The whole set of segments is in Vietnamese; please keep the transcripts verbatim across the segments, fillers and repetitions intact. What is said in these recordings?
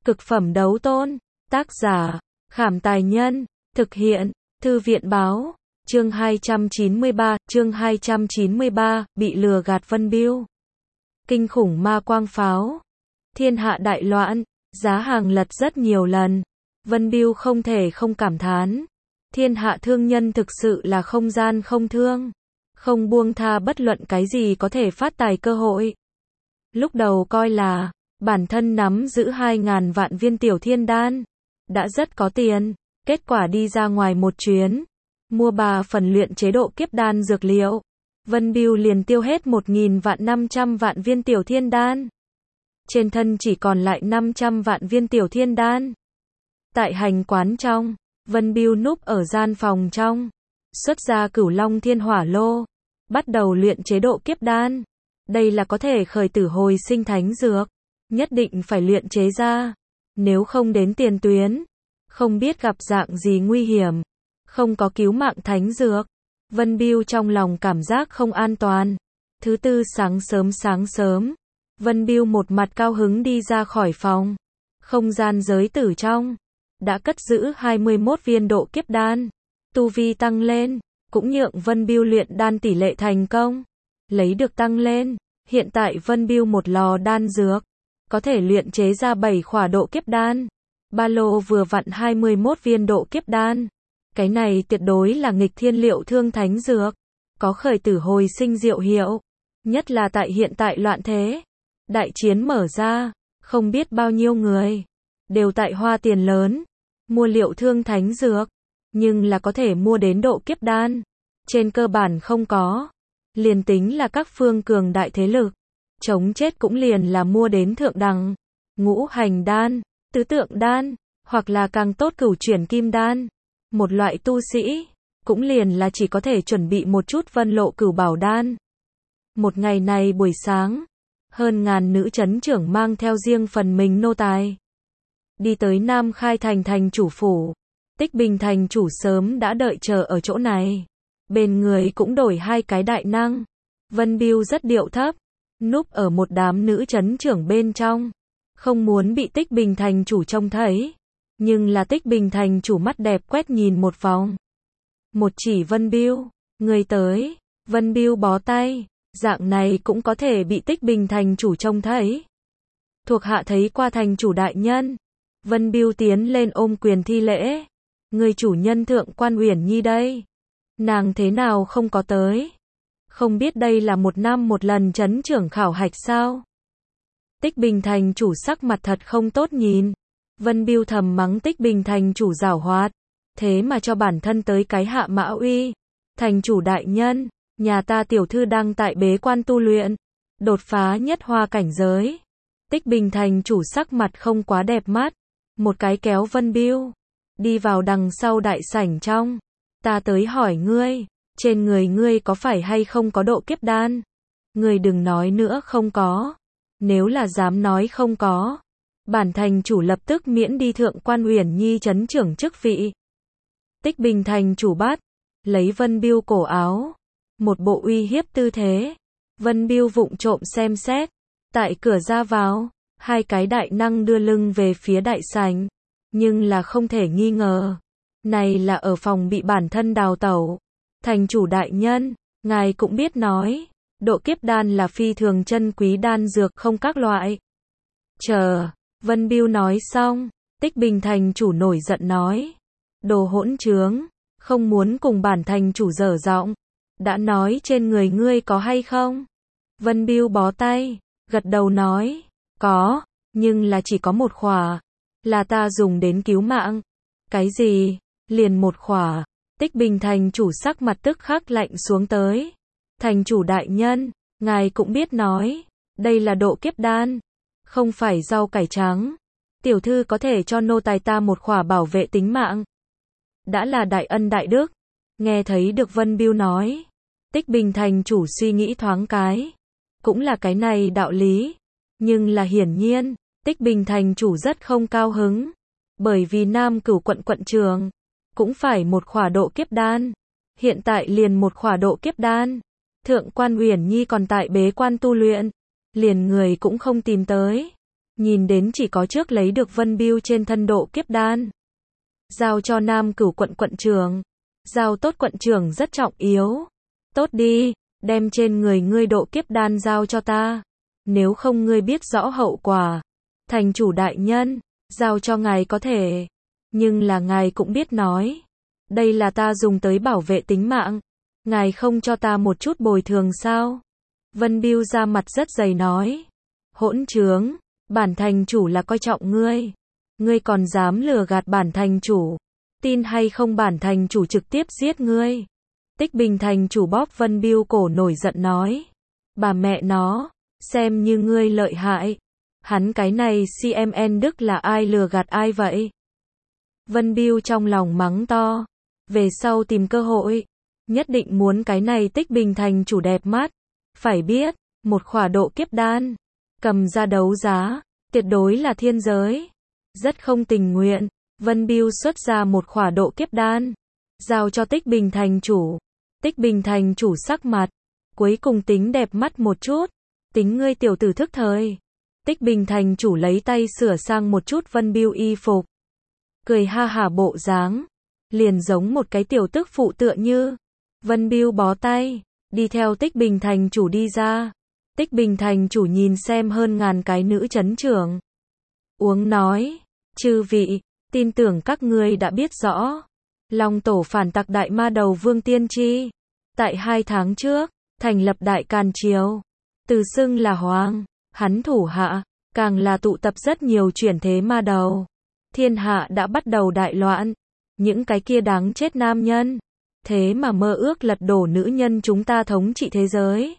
Cực phẩm đấu tôn. Tác giả, Khảm Tài Nhân. Thực hiện, Thư viện Báo. Chương hai trăm chín mươi ba, chương hai trăm chín mươi ba, bị lừa gạt Vân Biêu. Kinh khủng ma quang pháo. Thiên hạ đại loạn, giá hàng lật rất nhiều lần. Vân Biêu không thể không cảm thán. Thiên hạ thương nhân thực sự là không gian không thương. Không buông tha bất luận cái gì có thể phát tài cơ hội. Lúc đầu coi là, bản thân nắm giữ hai ngàn vạn viên tiểu thiên đan. Đã rất có tiền. Kết quả đi ra ngoài một chuyến. Mua ba phần luyện chế độ kiếp đan dược liệu. Vân Biêu liền tiêu hết một nghìn vạn năm trăm vạn viên tiểu thiên đan. Trên thân chỉ còn lại năm trăm vạn viên tiểu thiên đan. Tại hành quán trong, Vân Biêu núp ở gian phòng trong. Xuất ra cửu long thiên hỏa lô. Bắt đầu luyện chế độ kiếp đan. Đây là có thể khởi tử hồi sinh thánh dược. Nhất định phải luyện chế ra. Nếu không đến tiền tuyến. Không biết gặp dạng gì nguy hiểm. Không có cứu mạng thánh dược. Vân Biêu trong lòng cảm giác không an toàn. Thứ tư sáng sớm sáng sớm. Vân Biêu một mặt cao hứng đi ra khỏi phòng. Không gian giới tử trong. Đã cất giữ hai mươi mốt viên độ kiếp đan. Tu vi tăng lên. Cũng nhượng Vân Biêu luyện đan tỷ lệ thành công. Lấy được tăng lên. Hiện tại Vân Biêu một lò đan dược. Có thể luyện chế ra bảy khỏa độ kiếp đan. Ba lô vừa vặn hai mươi mốt viên độ kiếp đan. Cái này tuyệt đối là nghịch thiên liệu thương thánh dược. Có khởi tử hồi sinh diệu hiệu. Nhất là tại hiện tại loạn thế. Đại chiến mở ra. Không biết bao nhiêu người. Đều tại hoa tiền lớn. Mua liệu thương thánh dược. Nhưng là có thể mua đến độ kiếp đan. Trên cơ bản không có. Liền tính là các phương cường đại thế lực. Chống chết cũng liền là mua đến thượng đẳng. Ngũ hành đan. Tứ tượng đan. Hoặc là càng tốt cửu chuyển kim đan. Một loại tu sĩ. Cũng liền là chỉ có thể chuẩn bị một chút vân lộ cửu bảo đan. Một ngày này buổi sáng. Hơn ngàn nữ chấn trưởng mang theo riêng phần mình nô tài. Đi tới Nam Khai thành thành chủ phủ. Tích Bình thành chủ sớm đã đợi chờ ở chỗ này. Bên người cũng đổi hai cái đại năng. Vân Biêu rất điệu thấp. Núp ở một đám nữ chấn trưởng bên trong. Không muốn bị Tích Bình thành chủ trông thấy. Nhưng là Tích Bình thành chủ mắt đẹp quét nhìn một vòng. Một chỉ Vân Biêu. Người tới. Vân Biêu bó tay. Dạng này cũng có thể bị Tích Bình thành chủ trông thấy. Thuộc hạ thấy qua thành chủ đại nhân. Vân Biêu tiến lên ôm quyền thi lễ. Người chủ nhân Thượng Quan Uyển Nhi đây. Nàng thế nào không có tới? Không biết đây là một năm một lần chấn trưởng khảo hạch sao? Tích Bình thành chủ sắc mặt thật không tốt nhìn. Vân Biêu thầm mắng Tích Bình thành chủ giảo hoạt. Thế mà cho bản thân tới cái hạ mã uy. Thành chủ đại nhân, nhà ta tiểu thư đang tại bế quan tu luyện. Đột phá nhất hoa cảnh giới. Tích Bình thành chủ sắc mặt không quá đẹp mắt. Một cái kéo Vân Biêu. Đi vào đằng sau đại sảnh trong. Ta tới hỏi ngươi. Trên người ngươi có phải hay không có độ kiếp đan? Ngươi đừng nói nữa không có. Nếu là dám nói không có. Bản thành chủ lập tức miễn đi Thượng Quan Uyển Nhi chấn trưởng chức vị. Tích Bình thành chủ bắt. Lấy Vân Biêu cổ áo. Một bộ uy hiếp tư thế. Vân Biêu vụng trộm xem xét. Tại cửa ra vào. Hai cái đại năng đưa lưng về phía đại sảnh. Nhưng là không thể nghi ngờ. Này là ở phòng bị bản thân đào tẩu. Thành chủ đại nhân. Ngài cũng biết nói. Độ kiếp đan là phi thường chân quý đan dược không các loại. Chờ. Vân Biêu nói xong. Tích Bình thành chủ nổi giận nói. Đồ hỗn trướng. Không muốn cùng bản thành chủ dở giọng. Đã nói trên người ngươi có hay không? Vân Biêu bó tay. Gật đầu nói. Có. Nhưng là chỉ có một khỏa. Là ta dùng đến cứu mạng. Cái gì? Liền một khỏa. Tích Bình thành chủ sắc mặt tức khắc lạnh xuống tới. Thành chủ đại nhân. Ngài cũng biết nói. Đây là độ kiếp đan. Không phải rau cải trắng. Tiểu thư có thể cho nô tài ta một khỏa bảo vệ tính mạng. Đã là đại ân đại đức. Nghe thấy được Vân Biêu nói. Tích Bình thành chủ suy nghĩ thoáng cái. Cũng là cái này đạo lý. Nhưng là hiển nhiên. Tích Bình thành chủ rất không cao hứng. Bởi vì Nam Cửu quận quận trường. Cũng phải một khỏa độ kiếp đan. Hiện tại liền một khỏa độ kiếp đan. Thượng Quan Uyển Nhi còn tại bế quan tu luyện. Liền người cũng không tìm tới. nhìn đến chỉ có trước lấy được Vân Bưu trên thân độ kiếp đan. Giao cho Nam Cửu quận quận trưởng. Giao tốt quận trưởng rất trọng yếu. Tốt đi, đem trên người ngươi độ kiếp đan giao cho ta. Nếu không ngươi biết rõ hậu quả. Thành chủ đại nhân, giao cho ngài có thể. Nhưng là ngài cũng biết nói. Đây là ta dùng tới bảo vệ tính mạng. Ngài không cho ta một chút bồi thường sao? Vân Bưu ra mặt rất dày nói. Hỗn trướng, bản thành chủ là coi trọng ngươi. Ngươi còn dám lừa gạt bản thành chủ. Tin hay không bản thành chủ trực tiếp giết ngươi. Tích Bình thành chủ bóp Vân Bưu cổ nổi giận nói. Bà mẹ nó, xem như ngươi lợi hại. Hắn cái này xê em en Đức là ai lừa gạt ai vậy? Vân Bưu trong lòng mắng to. Về sau tìm cơ hội. Nhất định muốn cái này Tích Bình thành chủ đẹp mắt. Phải biết, một khỏa độ kiếp đan. Cầm ra đấu giá. Tuyệt đối là thiên giới. Rất không tình nguyện. Vân Bưu xuất ra một khỏa độ kiếp đan. Giao cho Tích Bình thành chủ. Tích Bình thành chủ sắc mặt. Cuối cùng tính đẹp mắt một chút. Tính ngươi tiểu tử thức thời. Tích Bình thành chủ lấy tay sửa sang một chút Vân Bưu y phục. Cười ha hả bộ dáng. Liền giống một cái tiểu tức phụ tựa như. Vân Bưu bó tay. Đi theo Tích Bình thành chủ đi ra. Tích Bình thành chủ nhìn xem hơn ngàn cái nữ chấn trưởng. Uống nói. Chư vị, tin tưởng các ngươi đã biết rõ. Long tổ phản tặc đại ma đầu Vương Tiên Tri. Tại hai tháng trước, thành lập đại càn triều. Từ xưng là hoàng, hắn thủ hạ, càng là tụ tập rất nhiều chuyển thế ma đầu. Thiên hạ đã bắt đầu đại loạn. Những cái kia đáng chết nam nhân. Thế mà mơ ước lật đổ nữ nhân chúng ta thống trị thế giới.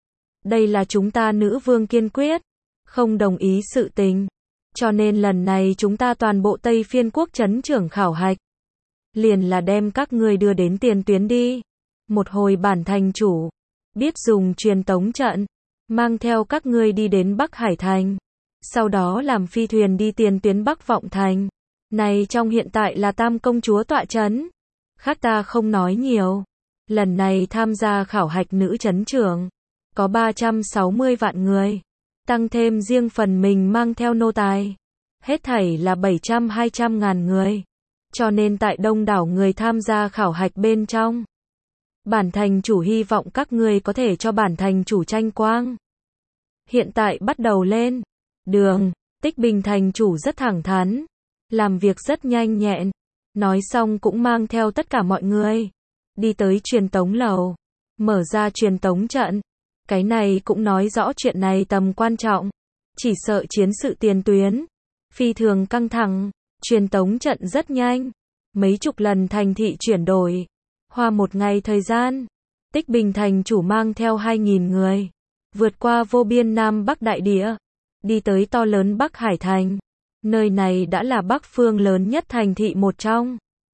Đây là chúng ta nữ vương kiên quyết. Không đồng ý sự tình. Cho nên lần này chúng ta toàn bộ Tây Phiên quốc chấn trưởng khảo hạch. Liền là đem các ngươi đưa đến tiền tuyến đi. Một hồi bản thành chủ. Biết dùng truyền tống trận. Mang theo các ngươi đi đến Bắc Hải Thành. Sau đó làm phi thuyền đi tiền tuyến Bắc Vọng Thành. Này trong hiện tại là Tam công chúa tọa chấn. Khác ta không nói nhiều. Lần này tham gia khảo hạch nữ chấn trưởng. Có ba trăm sáu mươi vạn người. Tăng thêm riêng phần mình mang theo nô tài. Hết thảy là bảy trăm hai trăm ngàn người. Cho nên tại đông đảo người tham gia khảo hạch bên trong. Bản thành chủ hy vọng các ngươi có thể cho bản thành chủ tranh quang. Hiện tại bắt đầu lên. Đường, Tích Bình thành chủ rất thẳng thắn. Làm việc rất nhanh nhẹn. Nói xong cũng mang theo tất cả mọi người. Đi tới truyền tống lầu. Mở ra truyền tống trận. Cái này cũng nói rõ chuyện này tầm quan trọng. Chỉ sợ chiến sự tiền tuyến. Phi thường căng thẳng. Truyền tống trận rất nhanh. Mấy chục lần thành thị chuyển đổi. Hoa một ngày thời gian. Tích Bình thành chủ mang theo hai nghìn người. Vượt qua vô biên Nam Bắc đại địa. Đi tới to lớn Bắc Hải Thành. Nơi này đã là Bắc phương lớn nhất thành thị một trong.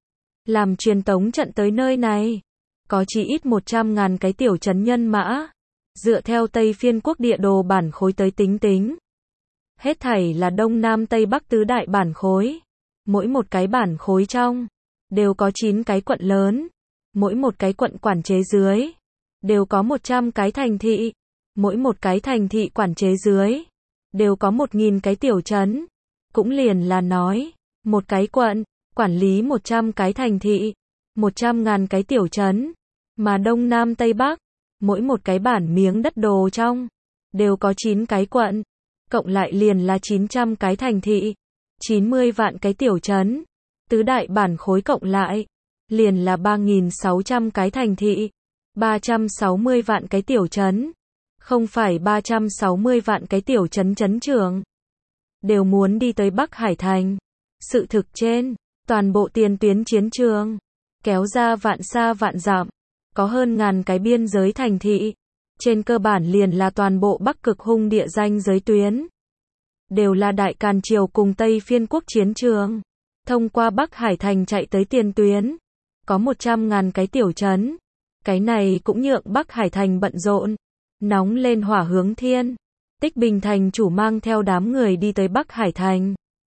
Làm truyền tống trận tới nơi này. Có chỉ ít một trăm ngàn cái tiểu trấn nhân mã. Dựa theo Tây Phiên quốc địa đồ bản khối tới tính tính. Hết thảy là Đông Nam Tây Bắc tứ đại bản khối. Mỗi một cái bản khối trong. Đều có chín cái quận lớn. Mỗi một cái quận quản chế dưới. Đều có một trăm cái thành thị. Mỗi một cái thành thị quản chế dưới. Đều có một nghìn cái tiểu trấn. Cũng liền là nói. Một cái quận. Quản lý một trăm cái thành thị. Một trăm ngàn cái tiểu trấn. Mà Đông Nam Tây Bắc. Mỗi một cái bản miếng đất đồ trong. Đều có chín cái quận. Cộng lại liền là chín trăm cái thành thị. chín mươi vạn cái tiểu trấn. Tứ đại bản khối cộng lại. Liền là ba nghìn sáu trăm cái thành thị. ba trăm sáu mươi vạn cái tiểu trấn. Không phải ba trăm sáu mươi vạn cái tiểu trấn trấn trưởng. Đều muốn đi tới Bắc Hải Thành. Sự thực trên. Toàn bộ tiền tuyến chiến trường. Kéo ra vạn xa vạn dặm. Có hơn ngàn cái biên giới thành thị. Trên cơ bản liền là toàn bộ Bắc Cực hung địa danh giới tuyến. Đều là Đại Càn Triều cùng Tây Phiên quốc chiến trường. Thông qua Bắc Hải Thành chạy tới tiền tuyến. Có một trăm ngàn cái tiểu trấn. Cái này cũng nhượng Bắc Hải Thành bận rộn. Nóng lên hỏa hướng thiên. Tích Bình thành chủ mang theo đám người đi tới Bắc Hải Thành.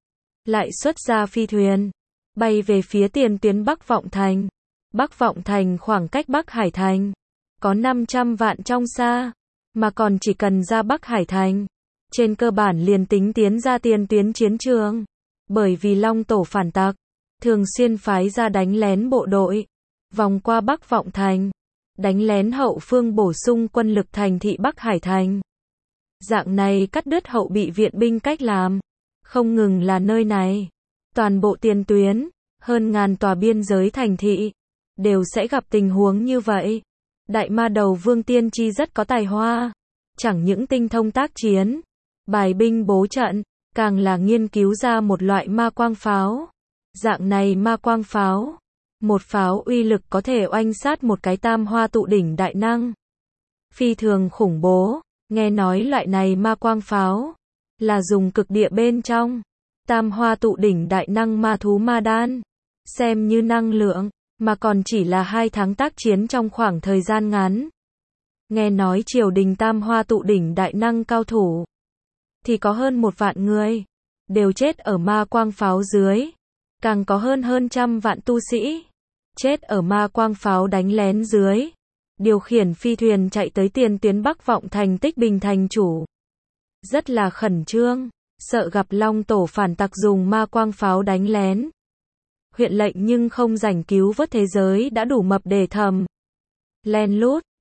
Lại xuất ra phi thuyền. Bay về phía tiền tuyến Bắc Vọng Thành. Bắc Vọng Thành khoảng cách Bắc Hải Thành. Có năm trăm vạn trong xa. Mà còn chỉ cần ra Bắc Hải Thành. trên cơ bản liền tính tiến ra tiền tuyến chiến trường. Bởi vì Long Tổ phản tặc, thường xuyên phái ra đánh lén bộ đội, vòng qua Bắc Vọng Thành, đánh lén hậu phương bổ sung quân lực thành thị Bắc Hải Thành. Dạng này cắt đứt hậu bị viện binh cách làm. Không ngừng là nơi này, toàn bộ tiền tuyến, hơn ngàn tòa biên giới thành thị, đều sẽ gặp tình huống như vậy. Đại ma đầu Vương Tiên Tri rất có tài hoa, chẳng những tinh thông tác chiến, bài binh bố trận, càng là nghiên cứu ra một loại ma quang pháo. Dạng này ma quang pháo, một pháo uy lực có thể oanh sát một cái tam hoa tụ đỉnh đại năng. Phi thường khủng bố, nghe nói loại này ma quang pháo, là dùng cực địa bên trong, tam hoa tụ đỉnh đại năng ma thú ma đan, xem như năng lượng, mà còn chỉ là hai tháng tác chiến trong khoảng thời gian ngắn. Nghe nói triều đình tam hoa tụ đỉnh đại năng cao thủ, thì có hơn một vạn người, đều chết ở ma quang pháo dưới, càng có hơn hơn trăm vạn tu sĩ, chết ở ma quang pháo đánh lén dưới, điều khiển phi thuyền chạy tới tiền tuyến Bắc Vọng Thành Tích Bình thành chủ. Rất là khẩn trương, sợ gặp Long Tổ phản tặc dùng ma quang pháo đánh lén. Huyện lệnh nhưng không rảnh cứu vớt thế giới đã đủ mập để thầm. Len lút,